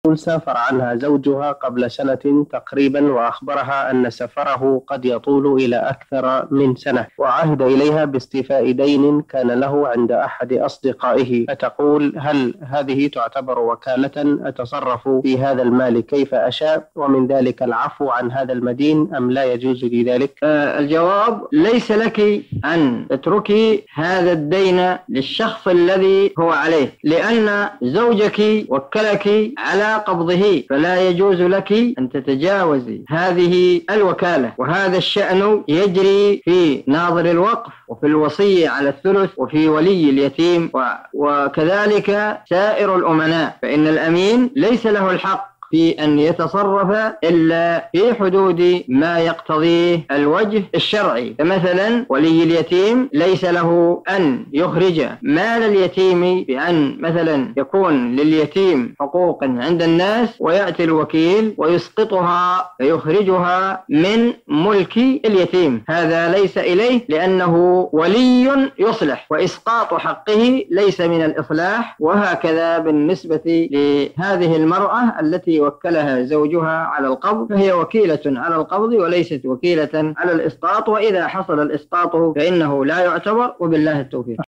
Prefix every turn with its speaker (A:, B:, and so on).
A: تقول سافر عنها زوجها قبل سنة تقريبا، وأخبرها أن سفره قد يطول إلى أكثر من سنة، وعهد إليها باستيفاء دين كان له عند أحد أصدقائه. فتقول: هل هذه تعتبر وكالة أتصرف في هذا المال كيف أشاء، ومن ذلك العفو عن هذا المدين، أم لا يجوز لي ذلك؟
B: الجواب: ليس لك أن تتركي هذا الدين للشخص الذي هو عليه، لأن زوجك وكلك على قبضه، فلا يجوز لك أن تتجاوزي هذه الوكالة. وهذا الشأن يجري في ناظر الوقف، وفي الوصي على الثلث، وفي ولي اليتيم، وكذلك سائر الأمناء، فإن الأمين ليس له الحق في أن يتصرف إلا في حدود ما يقتضيه الوجه الشرعي. فمثلا ولي اليتيم ليس له أن يخرج مال اليتيم بأن مثلا يكون لليتيم حقوق عند الناس، ويأتي الوكيل ويسقطها فيخرجها من ملك اليتيم. هذا ليس إليه، لأنه ولي يصلح، وإسقاط حقه ليس من الإصلاح. وهكذا بالنسبة لهذه المرأة التي وكلها زوجها على القبض، فهي وكيلة على القبض وليست وكيلة على الإسقاط، وإذا حصل الإسقاط فإنه لا يعتبر، وبالله التوفيق.